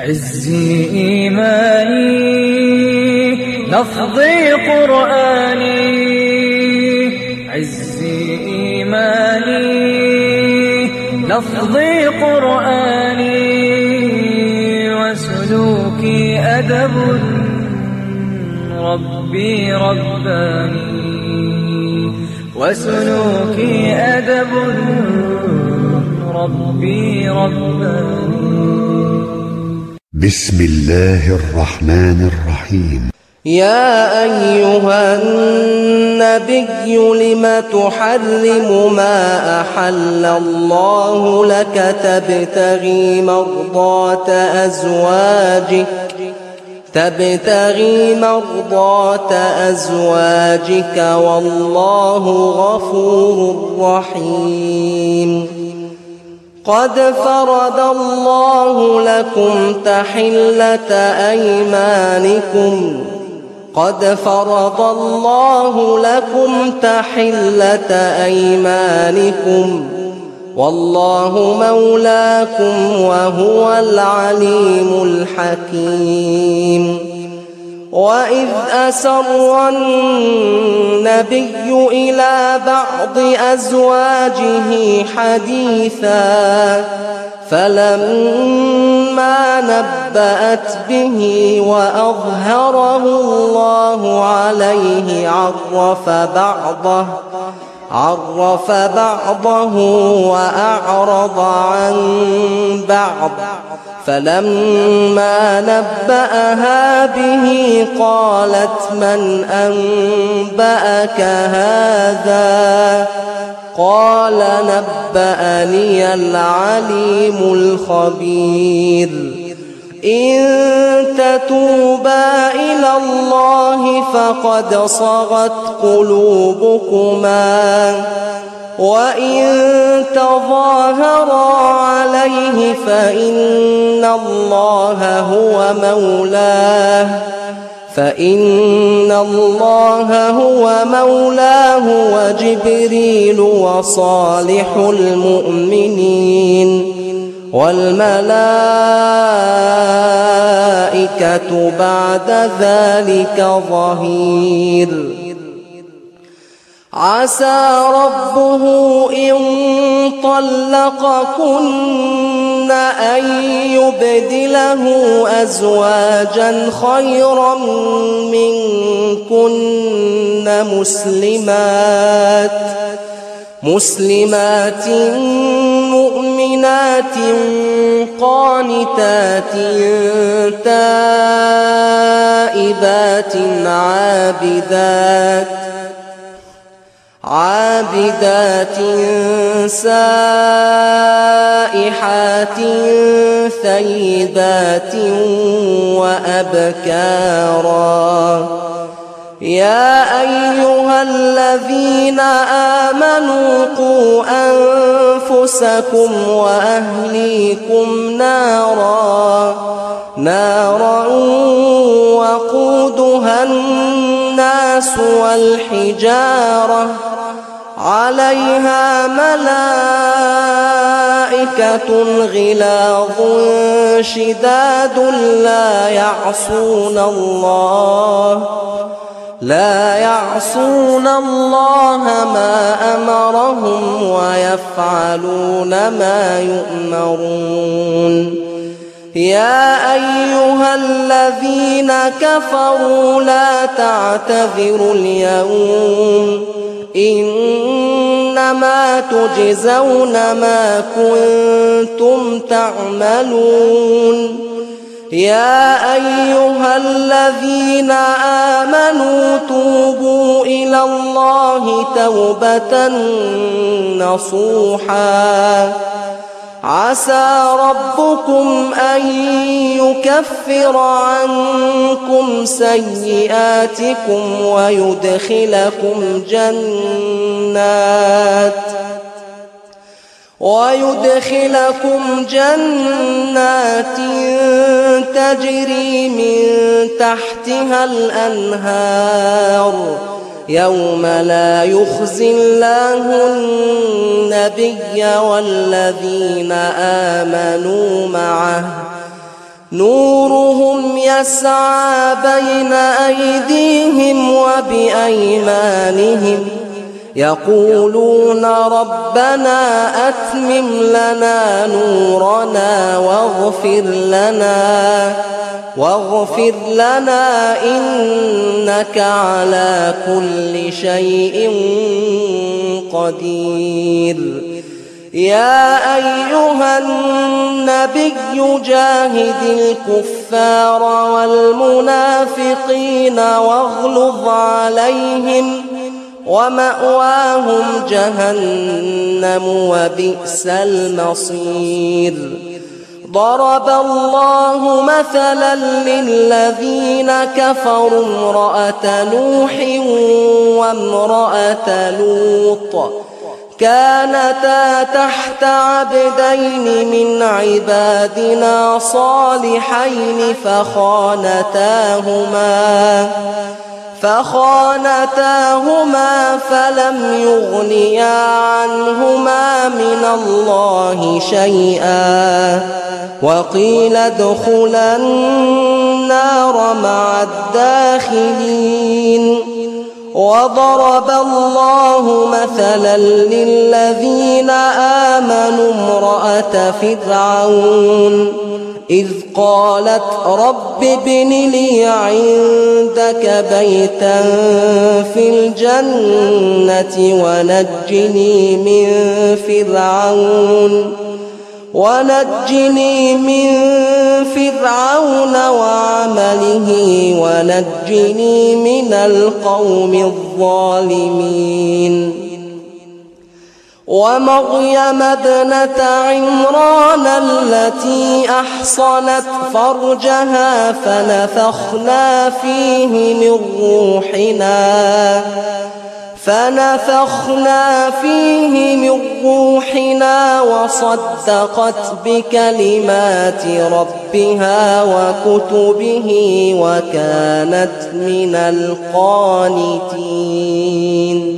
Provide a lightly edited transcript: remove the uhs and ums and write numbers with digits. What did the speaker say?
عزي إيماني لفظي قرآني، عزي إيماني لفظي قرآني، وسلوكي أدب ربي رباني، وسلوكي أدب ربي رباني. بسم الله الرحمن الرحيم. يا أيها النبي لم تحرم ما أحل الله لك تبتغي مرضات أزواجك والله غفور رحيم. قد فرض الله لكم تحلة أيمانكم والله مولاكم وهو العليم الحكيم. وإذ أسر النبي إلى بعض أزواجه حديثا فلما نبأت به وأظهره الله عليه عرف بعضه وأعرض عن بعض، فلما نبأها به قالت من أنبأك هذا؟ قال نبأني العليم الخبير. إن تتوبا إلى الله فقد صغت قلوبكما، وإن تظاهرا عليه فإن الله هو مولاه وجبريل وصالح المؤمنين والملائكة بعد ذلك ظهير. عسى ربه إن طلقكن أن يبدله أزواجا خيرا منكن مسلمات مؤمنات قانتات تائبات عابدات سائحات ثيبات وأبكارا. يا أيها الذين آمنوا قوا أنفسكم وأهليكم نارا وقودها الناس والحجارة عليها ملائكة غلاظ شداد لا يعصون الله ما أمرهم ويفعلون ما يؤمرون. يا أيها الذين كفروا لا تعتذروا اليوم إنما تجزون ما كنتم تعملون. يا أيها الذين آمنوا توبوا إلى الله توبة نصوحا عسى ربكم أن يكفر عنكم سيئاتكم ويدخلكم جنات تجري من تحتها الأنهار يوم لا يخزي الله النبي والذين آمنوا معه نورهم يسعى بين أيديهم وبأيمانهم يقولون ربنا أتمم لنا نورنا واغفر لنا إنك على كل شيء قدير. يا أيها النبي جاهد الكفار والمنافقين واغلظ عليهم ومأواهم جهنم وبئس المصير. ضرب الله مثلا للذين كفروا امرأة نوح وامرأة لوط كانتا تحت عبدين من عبادنا صالحين فخانتاهما فلم يغنيا عنهما من الله شيئا وقيل ادخلا النار مع الداخلين. وضرب الله مثلا للذين آمنوا امرأة فرعون إذ قالت رب ابن لي عندك بيتا في الجنة ونجني من فرعون وعمله ونجني من القوم الظالمين. ومريم ابنة عمران التي أحصنت فرجها فنفخنا فيه من روحنا وصدقت بكلمات ربها وكتبه وكانت من القانتين.